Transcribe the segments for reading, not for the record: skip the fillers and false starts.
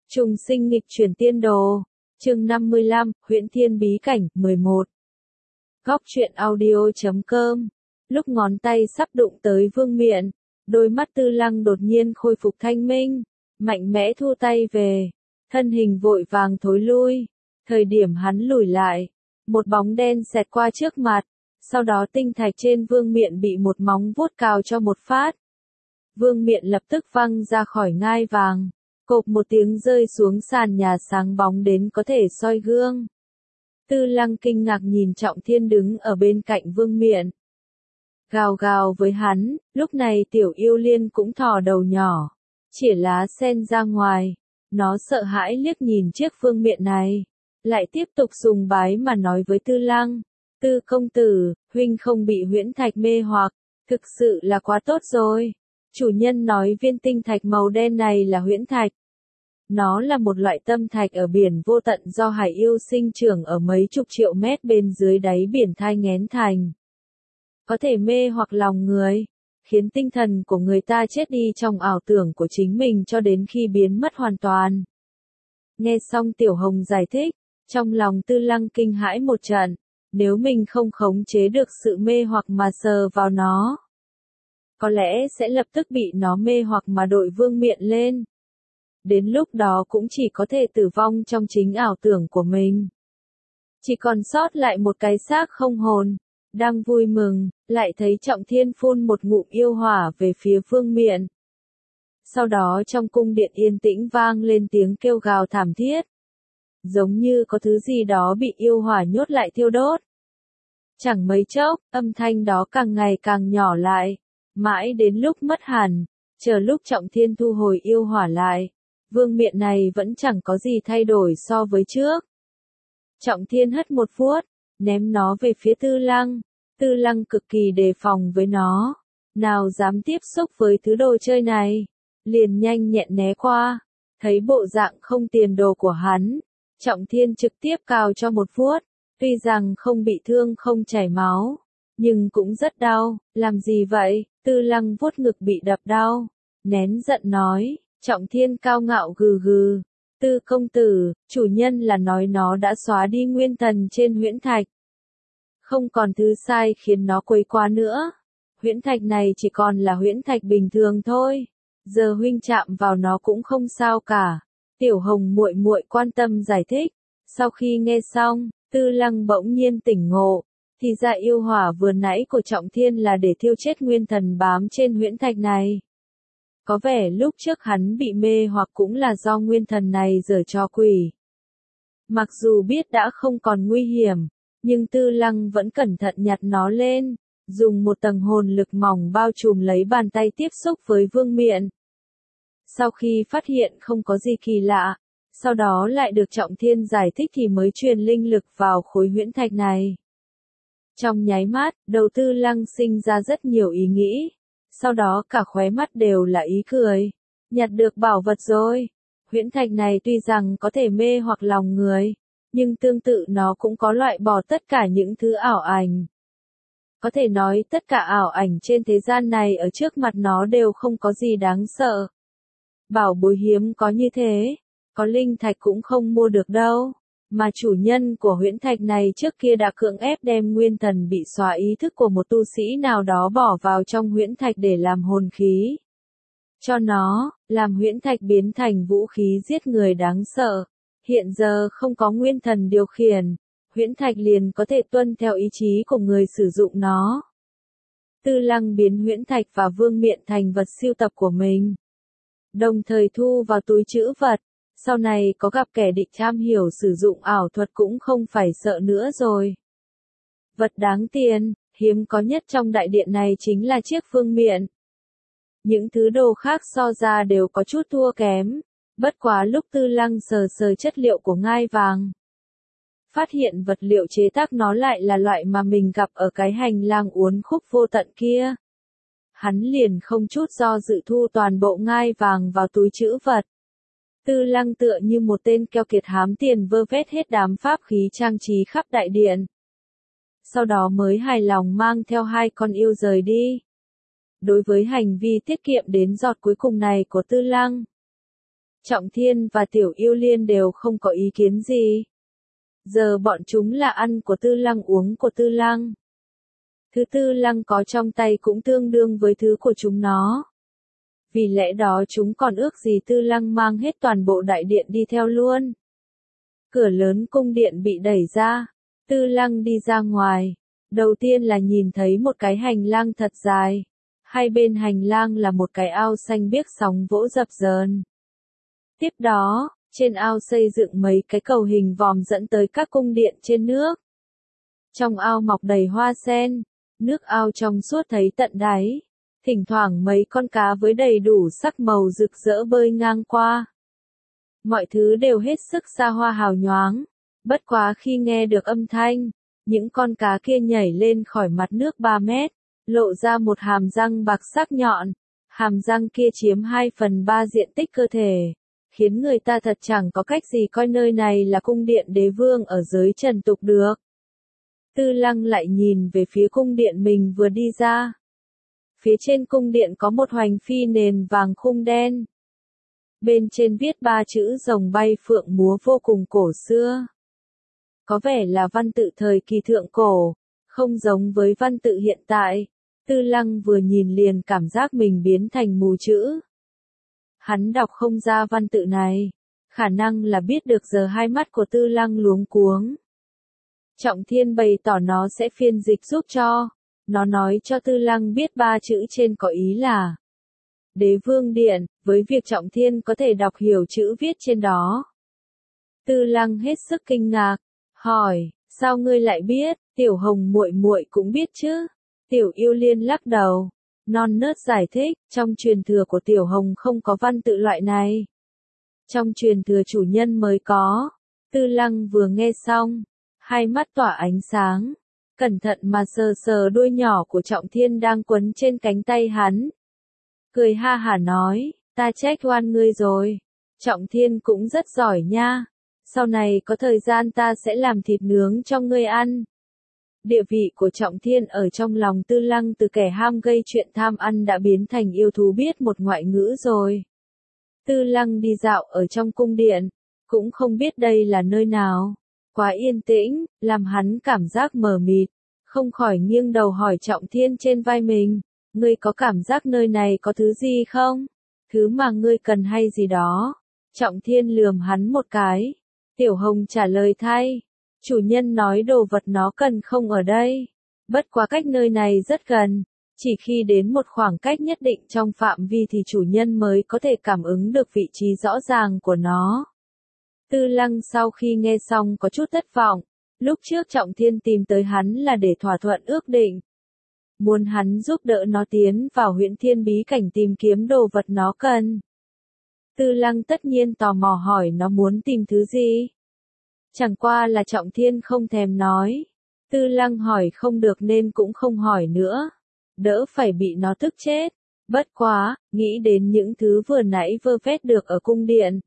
Trùng sinh nghịch chuyển tiên đồ. Chương 55, Huyễn Thiên bí cảnh, 11. Góc truyện audio.com. Lúc ngón tay sắp đụng tới vương miện, đôi mắt Tư Lăng đột nhiên khôi phục thanh minh, mạnh mẽ thu tay về, thân hình vội vàng thối lui. Thời điểm hắn lùi lại, một bóng đen xẹt qua trước mặt, sau đó tinh thạch trên vương miện bị một móng vuốt cào cho một phát. Vương miện lập tức văng ra khỏi ngai vàng, cộp một tiếng rơi xuống sàn nhà sáng bóng đến có thể soi gương. Tư Lăng kinh ngạc nhìn Trọng Thiên đứng ở bên cạnh vương miện. Gào gào với hắn, lúc này tiểu yêu liên cũng thò đầu nhỏ, chĩa lá sen ra ngoài. Nó sợ hãi liếc nhìn chiếc vương miện này, lại tiếp tục sùng bái mà nói với Tư Lăng. Tư công tử, huynh không bị huyễn thạch mê hoặc, thực sự là quá tốt rồi. Chủ nhân nói viên tinh thạch màu đen này là huyễn thạch. Nó là một loại tâm thạch ở biển vô tận do hải yêu sinh trưởng ở mấy chục triệu mét bên dưới đáy biển thai nghén thành. Có thể mê hoặc lòng người, khiến tinh thần của người ta chết đi trong ảo tưởng của chính mình cho đến khi biến mất hoàn toàn. Nghe xong Tiểu Hồng giải thích, trong lòng Tư Lăng kinh hãi một trận, nếu mình không khống chế được sự mê hoặc mà sờ vào nó, có lẽ sẽ lập tức bị nó mê hoặc mà đội vương miện lên. Đến lúc đó cũng chỉ có thể tử vong trong chính ảo tưởng của mình. Chỉ còn sót lại một cái xác không hồn. Đang vui mừng, lại thấy Trọng Thiên phun một ngụm yêu hỏa về phía vương miện. Sau đó trong cung điện yên tĩnh vang lên tiếng kêu gào thảm thiết. Giống như có thứ gì đó bị yêu hỏa nhốt lại thiêu đốt. Chẳng mấy chốc, âm thanh đó càng ngày càng nhỏ lại, mãi đến lúc mất hẳn, chờ lúc Trọng Thiên thu hồi yêu hỏa lại. Vương miện này vẫn chẳng có gì thay đổi so với trước. Trọng Thiên hất một vuốt, ném nó về phía Tư Lăng. Tư Lăng cực kỳ đề phòng với nó, nào dám tiếp xúc với thứ đồ chơi này, liền nhanh nhẹn né qua. Thấy bộ dạng không tiền đồ của hắn, Trọng Thiên trực tiếp cào cho một vuốt, tuy rằng không bị thương không chảy máu, nhưng cũng rất đau. Làm gì vậy? Tư Lăng vuốt ngực bị đập đau, nén giận nói. Trọng Thiên cao ngạo gừ gừ. Tư công tử, chủ nhân là nói nó đã xóa đi nguyên thần trên huyễn thạch. Không còn thứ sai khiến nó quấy quá nữa. Huyễn thạch này chỉ còn là huyễn thạch bình thường thôi. Giờ huynh chạm vào nó cũng không sao cả. Tiểu Hồng muội muội quan tâm giải thích. Sau khi nghe xong, Tư Lăng bỗng nhiên tỉnh ngộ. Thì ra yêu hỏa vừa nãy của Trọng Thiên là để thiêu chết nguyên thần bám trên huyễn thạch này. Có vẻ lúc trước hắn bị mê hoặc cũng là do nguyên thần này giở trò quỷ. Mặc dù biết đã không còn nguy hiểm, nhưng Tư Lăng vẫn cẩn thận nhặt nó lên, dùng một tầng hồn lực mỏng bao trùm lấy bàn tay tiếp xúc với vương miện. Sau khi phát hiện không có gì kỳ lạ, sau đó lại được Trọng Thiên giải thích thì mới truyền linh lực vào khối huyễn thạch này. Trong nháy mắt, đầu Tư Lăng sinh ra rất nhiều ý nghĩ. Sau đó cả khóe mắt đều là ý cười. Nhặt được bảo vật rồi. Huyễn thạch này tuy rằng có thể mê hoặc lòng người, nhưng tương tự nó cũng có loại bỏ tất cả những thứ ảo ảnh. Có thể nói tất cả ảo ảnh trên thế gian này ở trước mặt nó đều không có gì đáng sợ. Bảo bối hiếm có như thế, có linh thạch cũng không mua được đâu. Mà chủ nhân của huyễn thạch này trước kia đã cưỡng ép đem nguyên thần bị xóa ý thức của một tu sĩ nào đó bỏ vào trong huyễn thạch để làm hồn khí. Cho nó, làm huyễn thạch biến thành vũ khí giết người đáng sợ. Hiện giờ không có nguyên thần điều khiển, huyễn thạch liền có thể tuân theo ý chí của người sử dụng nó. Tư Lăng biến huyễn thạch và vương miện thành vật sưu tập của mình. Đồng thời thu vào túi trữ vật. Sau này có gặp kẻ địch am hiểu sử dụng ảo thuật cũng không phải sợ nữa rồi. Vật đáng tiền, hiếm có nhất trong đại điện này chính là chiếc vương miện. Những thứ đồ khác so ra đều có chút thua kém. Bất quá lúc Tư Lăng sờ sờ chất liệu của ngai vàng, phát hiện vật liệu chế tác nó lại là loại mà mình gặp ở cái hành lang uốn khúc vô tận kia. Hắn liền không chút do dự thu toàn bộ ngai vàng vào túi trữ vật. Tư Lăng tựa như một tên keo kiệt hám tiền vơ vét hết đám pháp khí trang trí khắp đại điện. Sau đó mới hài lòng mang theo hai con yêu rời đi. Đối với hành vi tiết kiệm đến giọt cuối cùng này của Tư Lăng, Trọng Thiên và Tiểu Yêu Liên đều không có ý kiến gì. Giờ bọn chúng là ăn của Tư Lăng uống của Tư Lăng. Thứ Tư Lăng có trong tay cũng tương đương với thứ của chúng nó. Vì lẽ đó chúng còn ước gì Tư Lăng mang hết toàn bộ đại điện đi theo luôn. Cửa lớn cung điện bị đẩy ra. Tư Lăng đi ra ngoài. Đầu tiên là nhìn thấy một cái hành lang thật dài. Hai bên hành lang là một cái ao xanh biếc sóng vỗ dập dờn. Tiếp đó, trên ao xây dựng mấy cái cầu hình vòm dẫn tới các cung điện trên nước. Trong ao mọc đầy hoa sen, nước ao trong suốt thấy tận đáy. Thỉnh thoảng mấy con cá với đầy đủ sắc màu rực rỡ bơi ngang qua. Mọi thứ đều hết sức xa hoa hào nhoáng. Bất quá khi nghe được âm thanh, những con cá kia nhảy lên khỏi mặt nước 3 mét, lộ ra một hàm răng bạc sắc nhọn. Hàm răng kia chiếm 2/3 diện tích cơ thể, khiến người ta thật chẳng có cách gì coi nơi này là cung điện đế vương ở giới trần tục được. Tư Lăng lại nhìn về phía cung điện mình vừa đi ra. Phía trên cung điện có một hoành phi nền vàng khung đen. Bên trên viết 3 chữ rồng bay phượng múa vô cùng cổ xưa. Có vẻ là văn tự thời kỳ thượng cổ, không giống với văn tự hiện tại. Tư Lăng vừa nhìn liền cảm giác mình biến thành mù chữ. Hắn đọc không ra văn tự này, khả năng là biết được giờ hai mắt của Tư Lăng luống cuống. Trọng Thiên bày tỏ nó sẽ phiên dịch giúp cho. Nó nói cho Tư Lăng biết 3 chữ trên có ý là Đế Vương Điện, với việc Trọng Thiên có thể đọc hiểu chữ viết trên đó. Tư Lăng hết sức kinh ngạc, hỏi, sao ngươi lại biết? Tiểu Hồng muội muội cũng biết chứ? Tiểu Yêu Liên lắc đầu, non nớt giải thích, trong truyền thừa của Tiểu Hồng không có văn tự loại này. Trong truyền thừa chủ nhân mới có. Tư Lăng vừa nghe xong, hai mắt tỏa ánh sáng, cẩn thận mà sờ sờ đuôi nhỏ của Trọng Thiên đang quấn trên cánh tay hắn. Cười ha hả nói, ta trách oan ngươi rồi. Trọng Thiên cũng rất giỏi nha. Sau này có thời gian ta sẽ làm thịt nướng cho ngươi ăn. Địa vị của Trọng Thiên ở trong lòng Tư Lăng từ kẻ ham gây chuyện tham ăn đã biến thành yêu thú biết một ngoại ngữ rồi. Tư Lăng đi dạo ở trong cung điện, cũng không biết đây là nơi nào. Quá yên tĩnh, làm hắn cảm giác mờ mịt, không khỏi nghiêng đầu hỏi Trọng Thiên trên vai mình, ngươi có cảm giác nơi này có thứ gì không? Thứ mà ngươi cần hay gì đó? Trọng Thiên lườm hắn một cái. Tiểu Hồng trả lời thay, chủ nhân nói đồ vật nó cần không ở đây. Bất quá cách nơi này rất gần, chỉ khi đến một khoảng cách nhất định trong phạm vi thì chủ nhân mới có thể cảm ứng được vị trí rõ ràng của nó. Tư Lăng sau khi nghe xong có chút thất vọng, lúc trước Trọng Thiên tìm tới hắn là để thỏa thuận ước định. Muốn hắn giúp đỡ nó tiến vào Huyễn Thiên bí cảnh tìm kiếm đồ vật nó cần. Tư Lăng tất nhiên tò mò hỏi nó muốn tìm thứ gì. Chẳng qua là Trọng Thiên không thèm nói. Tư Lăng hỏi không được nên cũng không hỏi nữa. Đỡ phải bị nó tức chết. Bất quá, nghĩ đến những thứ vừa nãy vơ vét được ở cung điện.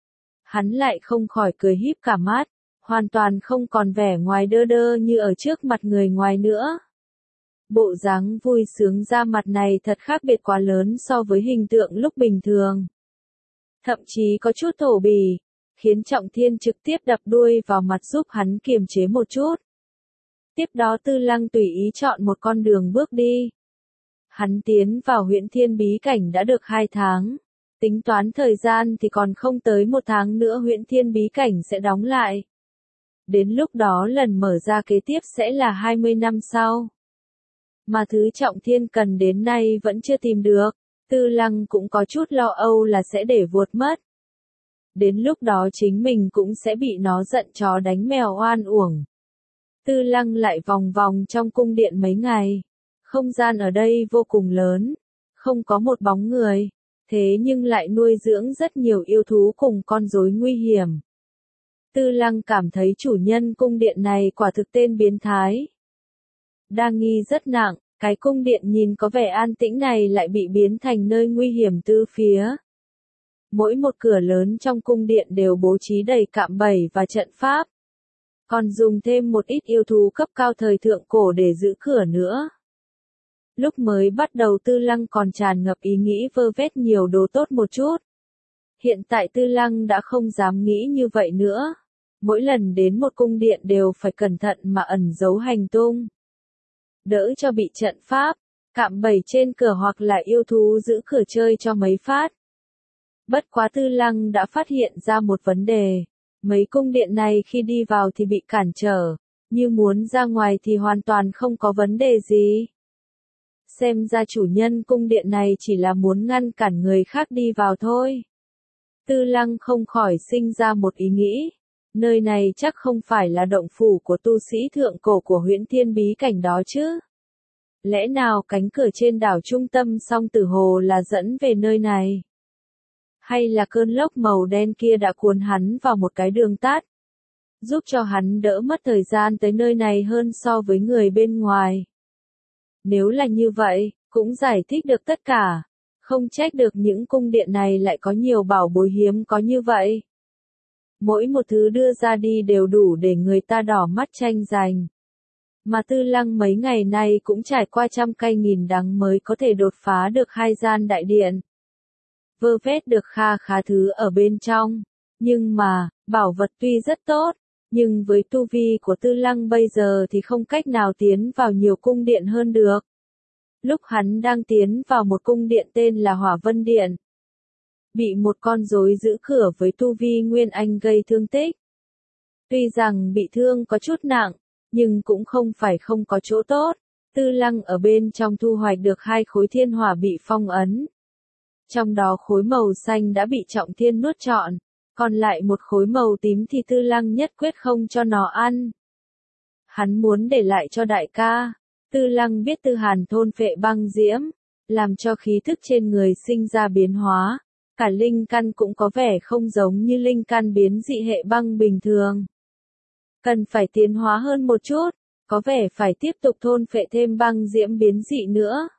Hắn lại không khỏi cười híp cả mắt, hoàn toàn không còn vẻ ngoài đơ đơ như ở trước mặt người ngoài nữa. Bộ dáng vui sướng ra mặt này thật khác biệt quá lớn so với hình tượng lúc bình thường. Thậm chí có chút thổ bỉ, khiến Trọng Thiên trực tiếp đập đuôi vào mặt giúp hắn kiềm chế một chút. Tiếp đó Tư Lăng tùy ý chọn một con đường bước đi. Hắn tiến vào Huyễn Thiên bí cảnh đã được 2 tháng. Tính toán thời gian thì còn không tới 1 tháng nữa Huyễn Thiên bí cảnh sẽ đóng lại. Đến lúc đó lần mở ra kế tiếp sẽ là 20 năm sau. Mà thứ Trọng Thiên cần đến nay vẫn chưa tìm được. Tư Lăng cũng có chút lo âu là sẽ để vuột mất. Đến lúc đó chính mình cũng sẽ bị nó giận chó đánh mèo oan uổng. Tư Lăng lại vòng vòng trong cung điện mấy ngày. Không gian ở đây vô cùng lớn, không có một bóng người, thế nhưng lại nuôi dưỡng rất nhiều yêu thú cùng con rối nguy hiểm. Tư Lăng cảm thấy chủ nhân cung điện này quả thực tên biến thái. Đa nghi rất nặng, cái cung điện nhìn có vẻ an tĩnh này lại bị biến thành nơi nguy hiểm từ phía. Mỗi một cửa lớn trong cung điện đều bố trí đầy cạm bẫy và trận pháp. Còn dùng thêm một ít yêu thú cấp cao thời thượng cổ để giữ cửa nữa. Lúc mới bắt đầu Tư Lăng còn tràn ngập ý nghĩ vơ vét nhiều đồ tốt một chút. Hiện tại Tư Lăng đã không dám nghĩ như vậy nữa. Mỗi lần đến một cung điện đều phải cẩn thận mà ẩn giấu hành tung. Đỡ cho bị trận pháp, cạm bẫy trên cửa hoặc là yêu thú giữ cửa chơi cho mấy phát. Bất quá Tư Lăng đã phát hiện ra một vấn đề. Mấy cung điện này khi đi vào thì bị cản trở, như muốn ra ngoài thì hoàn toàn không có vấn đề gì. Xem ra chủ nhân cung điện này chỉ là muốn ngăn cản người khác đi vào thôi. Tư Lăng không khỏi sinh ra một ý nghĩ. Nơi này chắc không phải là động phủ của tu sĩ thượng cổ của Huyễn Thiên bí cảnh đó chứ. Lẽ nào cánh cửa trên đảo trung tâm Song Tử Hồ là dẫn về nơi này? Hay là cơn lốc màu đen kia đã cuốn hắn vào một cái đường tắt, giúp cho hắn đỡ mất thời gian tới nơi này hơn so với người bên ngoài? Nếu là như vậy, cũng giải thích được tất cả. Không trách được những cung điện này lại có nhiều bảo bối hiếm có như vậy. Mỗi một thứ đưa ra đi đều đủ để người ta đỏ mắt tranh giành. Mà Tư Lăng mấy ngày nay cũng trải qua trăm cay nghìn đắng mới có thể đột phá được 2 gian đại điện. Vơ vét được kha khá thứ ở bên trong. Nhưng mà, bảo vật tuy rất tốt, nhưng với tu vi của Tư Lăng bây giờ thì không cách nào tiến vào nhiều cung điện hơn được. Lúc hắn đang tiến vào một cung điện tên là Hỏa Vân Điện, bị một con rối giữ cửa với tu vi Nguyên Anh gây thương tích. Tuy rằng bị thương có chút nặng, nhưng cũng không phải không có chỗ tốt. Tư Lăng ở bên trong thu hoạch được 2 khối thiên hỏa bị phong ấn. Trong đó khối màu xanh đã bị Trọng Thiên nuốt trọn, còn lại một khối màu tím thì Tư Lăng nhất quyết không cho nó ăn. Hắn muốn để lại cho đại ca. Tư Lăng biết Tư Hàn thôn phệ băng diễm, làm cho khí thức trên người sinh ra biến hóa. Cả linh căn cũng có vẻ không giống như linh căn biến dị hệ băng bình thường. Cần phải tiến hóa hơn một chút, có vẻ phải tiếp tục thôn phệ thêm băng diễm biến dị nữa.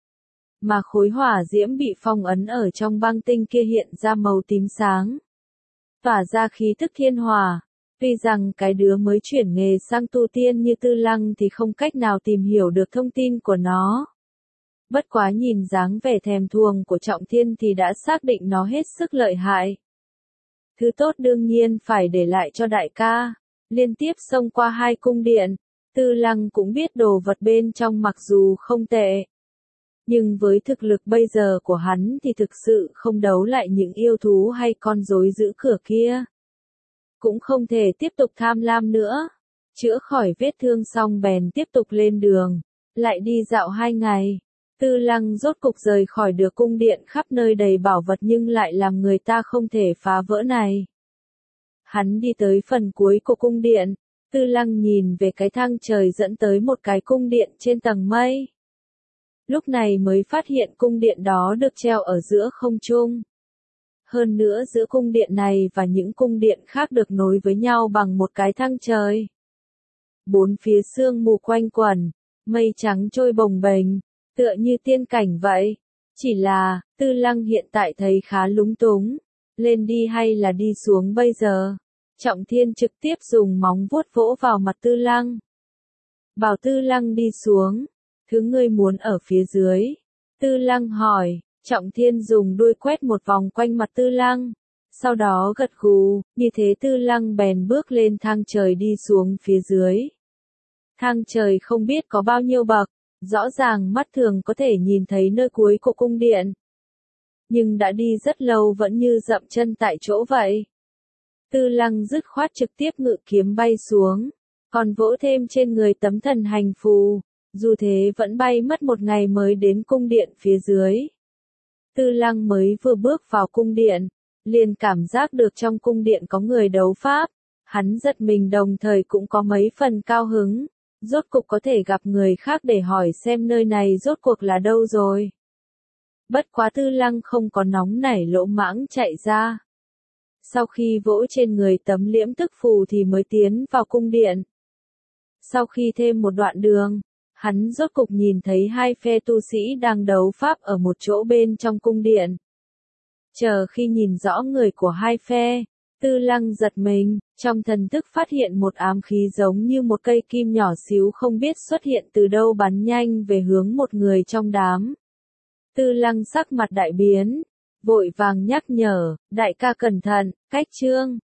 Mà khối hỏa diễm bị phong ấn ở trong băng tinh kia hiện ra màu tím sáng, tỏa ra khí thức thiên hỏa. Tuy rằng cái đứa mới chuyển nghề sang tu tiên như Tư Lăng thì không cách nào tìm hiểu được thông tin của nó. Bất quá nhìn dáng vẻ thèm thuồng của Trọng Thiên thì đã xác định nó hết sức lợi hại. Thứ tốt đương nhiên phải để lại cho đại ca. Liên tiếp xông qua 2 cung điện, Tư Lăng cũng biết đồ vật bên trong mặc dù không tệ. Nhưng với thực lực bây giờ của hắn thì thực sự không đấu lại những yêu thú hay con rối giữ cửa kia. Cũng không thể tiếp tục tham lam nữa. Chữa khỏi vết thương xong bèn tiếp tục lên đường. Lại đi dạo 2 ngày. Tư Lăng rốt cục rời khỏi được cung điện khắp nơi đầy bảo vật nhưng lại làm người ta không thể phá vỡ này. Hắn đi tới phần cuối của cung điện. Tư Lăng nhìn về cái thang trời dẫn tới một cái cung điện trên tầng mây. Lúc này mới phát hiện cung điện đó được treo ở giữa không trung. Hơn nữa giữa cung điện này và những cung điện khác được nối với nhau bằng một cái thang trời. 4 phía sương mù quanh quẩn, mây trắng trôi bồng bềnh, tựa như tiên cảnh vậy. Chỉ là, Tư Lăng hiện tại thấy khá lúng túng. Lên đi hay là đi xuống bây giờ? Trọng Thiên trực tiếp dùng móng vuốt vỗ vào mặt Tư Lăng. Bảo Tư Lăng đi xuống. Thứ ngươi muốn ở phía dưới. Tư Lăng hỏi. Trọng Thiên dùng đuôi quét một vòng quanh mặt Tư Lăng. Sau đó gật gù, như thế Tư Lăng bèn bước lên thang trời đi xuống phía dưới. Thang trời không biết có bao nhiêu bậc, rõ ràng mắt thường có thể nhìn thấy nơi cuối của cung điện. Nhưng đã đi rất lâu vẫn như dậm chân tại chỗ vậy. Tư Lăng dứt khoát trực tiếp ngự kiếm bay xuống, còn vỗ thêm trên người tấm thần hành phù. Dù thế vẫn bay mất 1 ngày mới đến cung điện phía dưới. Tư Lăng mới vừa bước vào cung điện, liền cảm giác được trong cung điện có người đấu pháp. Hắn giật mình đồng thời cũng có mấy phần cao hứng. Rốt cục có thể gặp người khác để hỏi xem nơi này rốt cuộc là đâu rồi. Bất quá Tư Lăng không có nóng nảy lỗ mãng chạy ra. Sau khi vỗ trên người tấm liễm tức phù thì mới tiến vào cung điện. Sau khi thêm một đoạn đường, hắn rốt cục nhìn thấy 2 phe tu sĩ đang đấu pháp ở một chỗ bên trong cung điện. Chờ khi nhìn rõ người của 2 phe, Tư Lăng giật mình, trong thần thức phát hiện một ám khí giống như một cây kim nhỏ xíu không biết xuất hiện từ đâu bắn nhanh về hướng một người trong đám. Tư Lăng sắc mặt đại biến, vội vàng nhắc nhở, đại ca cẩn thận, cách chương.